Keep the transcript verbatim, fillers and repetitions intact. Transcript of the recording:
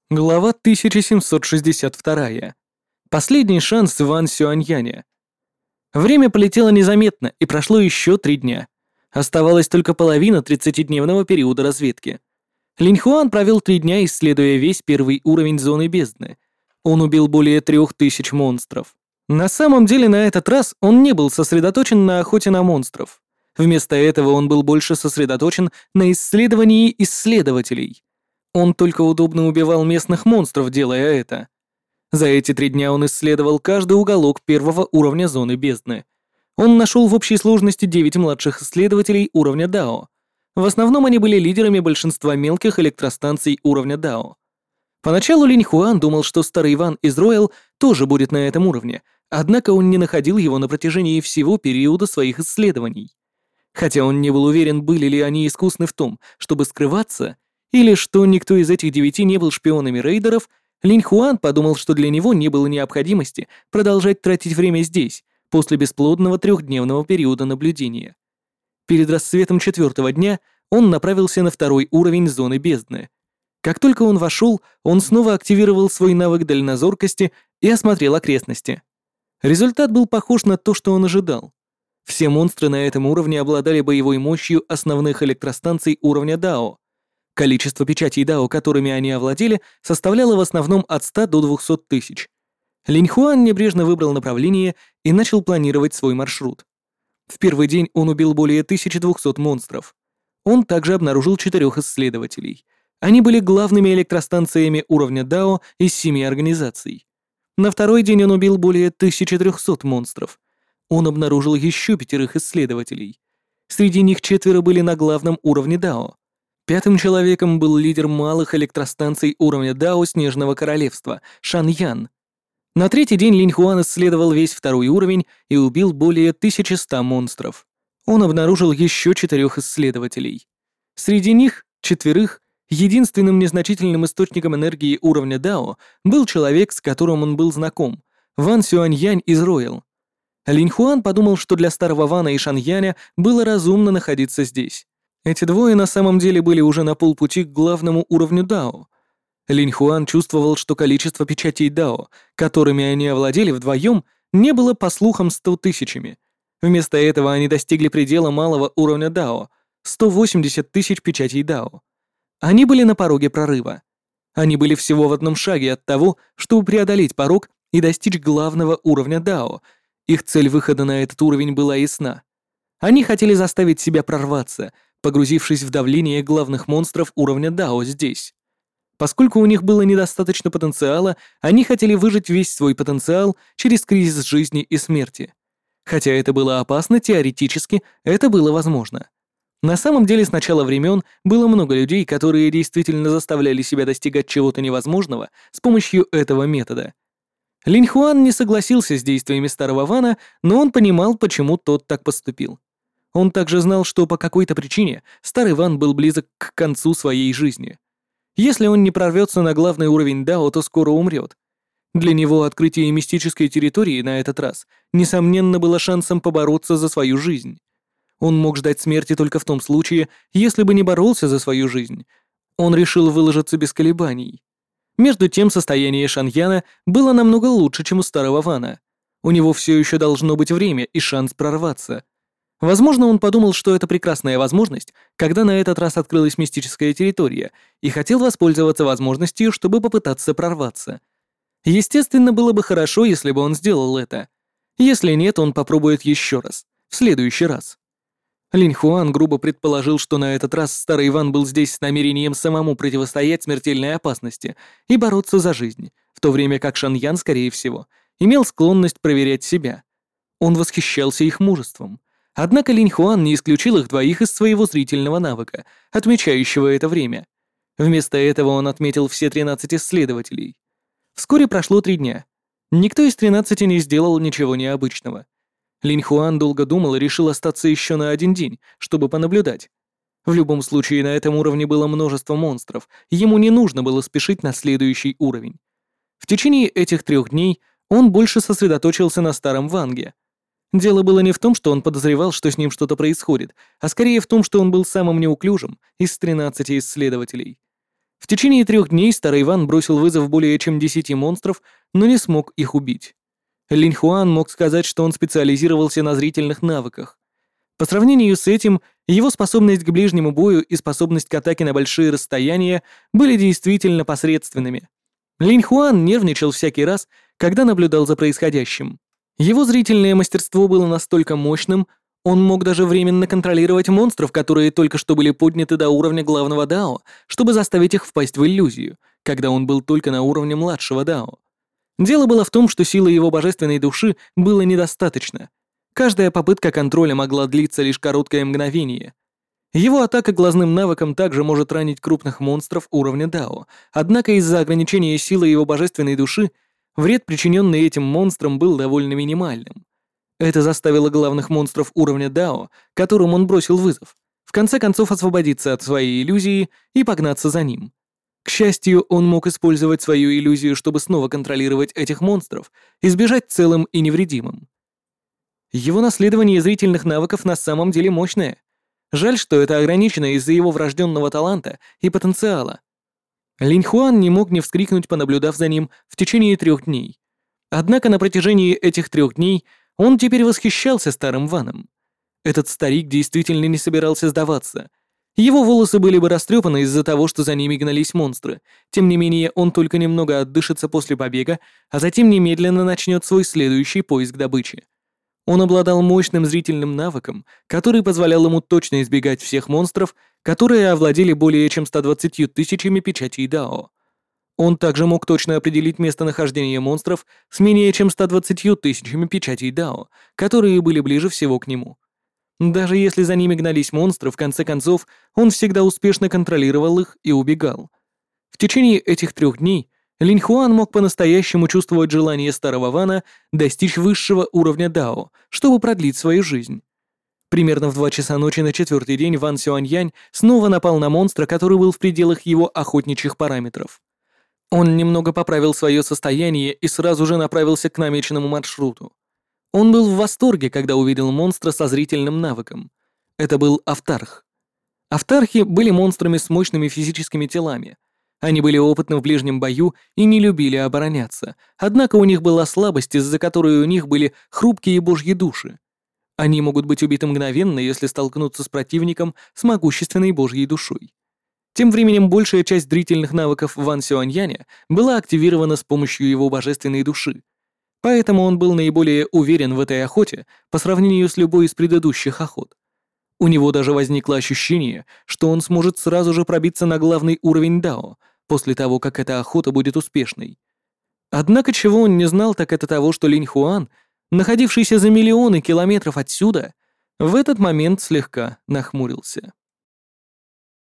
Глава тысяча семьсот шестьдесят два. Последний шанс Ван Сюаньяня. Время полетело незаметно, и прошло еще три дня. Оставалась только половина тридцатидневного периода разведки. Линь Хуан провел три дня, исследуя весь первый уровень зоны бездны. Он убил более трех тысяч монстров. На самом деле, на этот раз он не был сосредоточен на охоте на монстров. Вместо этого он был больше сосредоточен на исследовании исследователей. Он только удобно убивал местных монстров, делая это. За эти три дня он исследовал каждый уголок первого уровня зоны бездны. Он нашел в общей сложности девять младших исследователей уровня Дао. В основном они были лидерами большинства мелких электростанций уровня Дао. Поначалу Линь Хуан думал, что старый Иван из Роял тоже будет на этом уровне, однако он не находил его на протяжении всего периода своих исследований. Хотя он не был уверен, были ли они искусны в том, чтобы скрываться, или что никто из этих девяти не был шпионами рейдеров, Линь Хуан подумал, что для него не было необходимости продолжать тратить время здесь, после бесплодного трехдневного периода наблюдения. Перед рассветом четвертого дня он направился на второй уровень зоны бездны. Как только он вошел, он снова активировал свой навык дальнозоркости и осмотрел окрестности. Результат был похож на то, что он ожидал. Все монстры на этом уровне обладали боевой мощью основных электростанций уровня Дао. Количество печатей Дао, которыми они овладели, составляло в основном от ста до двухсот тысяч. Линь Хуан небрежно выбрал направление и начал планировать свой маршрут. В первый день он убил более тысячи двухсот монстров. Он также обнаружил четырех исследователей. Они были главными электростанциями уровня Дао из семи организаций. На второй день он убил более тысячи трёхсот монстров. Он обнаружил еще пятерых исследователей. Среди них четверо были на главном уровне Дао. Пятым человеком был лидер малых электростанций уровня Дао Снежного Королевства, Шан Ян. На третий день Линь Хуан исследовал весь второй уровень и убил более тысячи ста монстров. Он обнаружил еще четырех исследователей. Среди них, четверых, единственным незначительным источником энергии уровня Дао был человек, с которым он был знаком, Ван Сюаньянь из Роял. Линь Хуан подумал, что для старого Вана и Шан Яня было разумно находиться здесь. Эти двое на самом деле были уже на полпути к главному уровню Дао. Линь Хуан чувствовал, что количество печатей Дао, которыми они овладели вдвоем, не было, по слухам, сто тысячами. Вместо этого они достигли предела малого уровня Дао — сто восемьдесят тысяч печатей Дао. Они были на пороге прорыва. Они были всего в одном шаге от того, чтобы преодолеть порог и достичь главного уровня Дао. Их цель выхода на этот уровень была ясна. Они хотели заставить себя прорваться, погрузившись в давление главных монстров уровня Дао здесь. Поскольку у них было недостаточно потенциала, они хотели выжать весь свой потенциал через кризис жизни и смерти. Хотя это было опасно, теоретически это было возможно. На самом деле с начала времен было много людей, которые действительно заставляли себя достигать чего-то невозможного с помощью этого метода. Линь Хуан не согласился с действиями старого Вана, но он понимал, почему тот так поступил. Он также знал, что по какой-то причине старый Ван был близок к концу своей жизни. Если он не прорвется на главный уровень Дао, то скоро умрет. Для него открытие мистической территории на этот раз, несомненно, было шансом побороться за свою жизнь. Он мог ждать смерти только в том случае, если бы не боролся за свою жизнь. Он решил выложиться без колебаний. Между тем, состояние Шан Яна было намного лучше, чем у старого Вана. У него все еще должно быть время и шанс прорваться. Возможно, он подумал, что это прекрасная возможность, когда на этот раз открылась мистическая территория, и хотел воспользоваться возможностью, чтобы попытаться прорваться. Естественно, было бы хорошо, если бы он сделал это. Если нет, он попробует еще раз, в следующий раз. Линь Хуан грубо предположил, что на этот раз старый Иван был здесь с намерением самому противостоять смертельной опасности и бороться за жизнь, в то время как Шан Ян, скорее всего, имел склонность проверять себя. Он восхищался их мужеством. Однако Линь Хуан не исключил их двоих из своего зрительного навыка, отмечающего это время. Вместо этого он отметил все тринадцать исследователей. Вскоре прошло три дня. Никто из тринадцати не сделал ничего необычного. Линь Хуан долго думал и решил остаться еще на один день, чтобы понаблюдать. В любом случае, на этом уровне было множество монстров, ему не нужно было спешить на следующий уровень. В течение этих трех дней он больше сосредоточился на старом Ванге. Дело было не в том, что он подозревал, что с ним что-то происходит, а скорее в том, что он был самым неуклюжим из тринадцати исследователей. В течение трех дней старый Иван бросил вызов более чем десяти монстров, но не смог их убить. Линь Хуан мог сказать, что он специализировался на зрительных навыках. По сравнению с этим, его способность к ближнему бою и способность к атаке на большие расстояния были действительно посредственными. Линь Хуан нервничал всякий раз, когда наблюдал за происходящим. Его зрительное мастерство было настолько мощным, он мог даже временно контролировать монстров, которые только что были подняты до уровня главного дао, чтобы заставить их впасть в иллюзию, когда он был только на уровне младшего дао. Дело было в том, что силы его божественной души было недостаточно. Каждая попытка контроля могла длиться лишь короткое мгновение. Его атака глазным навыком также может ранить крупных монстров уровня дао, однако из-за ограничения силы его божественной души вред, причиненный этим монстрам, был довольно минимальным. Это заставило главных монстров уровня дао, которым он бросил вызов, в конце концов освободиться от своей иллюзии и погнаться за ним. К счастью, он мог использовать свою иллюзию, чтобы снова контролировать этих монстров и сбежать целым и невредимым. Его наследование зрительных навыков на самом деле мощное. Жаль, что это ограничено из-за его врожденного таланта и потенциала. Линь Хуан не мог не вскрикнуть, понаблюдав за ним в течение трех дней. Однако на протяжении этих трех дней он теперь восхищался старым Ваном. Этот старик действительно не собирался сдаваться. Его волосы были бы растрепаны из-за того, что за ними гнались монстры. Тем не менее, он только немного отдышится после побега, а затем немедленно начнет свой следующий поиск добычи. Он обладал мощным зрительным навыком, который позволял ему точно избегать всех монстров, которые овладели более чем ста двадцатью тысячами печатей дао. Он также мог точно определить местонахождение монстров с менее чем ста двадцатью тысячами печатей дао, которые были ближе всего к нему. Даже если за ними гнались монстры, в конце концов, он всегда успешно контролировал их и убегал. В течение этих трех дней Линь Хуан мог по-настоящему чувствовать желание старого Вана достичь высшего уровня дао, чтобы продлить свою жизнь. Примерно в два часа ночи на четвертый день Ван Сюаньянь снова напал на монстра, который был в пределах его охотничьих параметров. Он немного поправил свое состояние и сразу же направился к намеченному маршруту. Он был в восторге, когда увидел монстра со зрительным навыком. Это был Автарх. Автархи были монстрами с мощными физическими телами. Они были опытны в ближнем бою и не любили обороняться, однако у них была слабость, из-за которой у них были хрупкие божьи души. Они могут быть убиты мгновенно, если столкнутся с противником с могущественной божьей душой. Тем временем большая часть зрительных навыков Ван Сюаньяня была активирована с помощью его божественной души. Поэтому он был наиболее уверен в этой охоте по сравнению с любой из предыдущих охот. У него даже возникло ощущение, что он сможет сразу же пробиться на главный уровень дао, после того, как эта охота будет успешной. Однако чего он не знал, так это того, что Линь Хуан, находившийся за миллионы километров отсюда, в этот момент слегка нахмурился.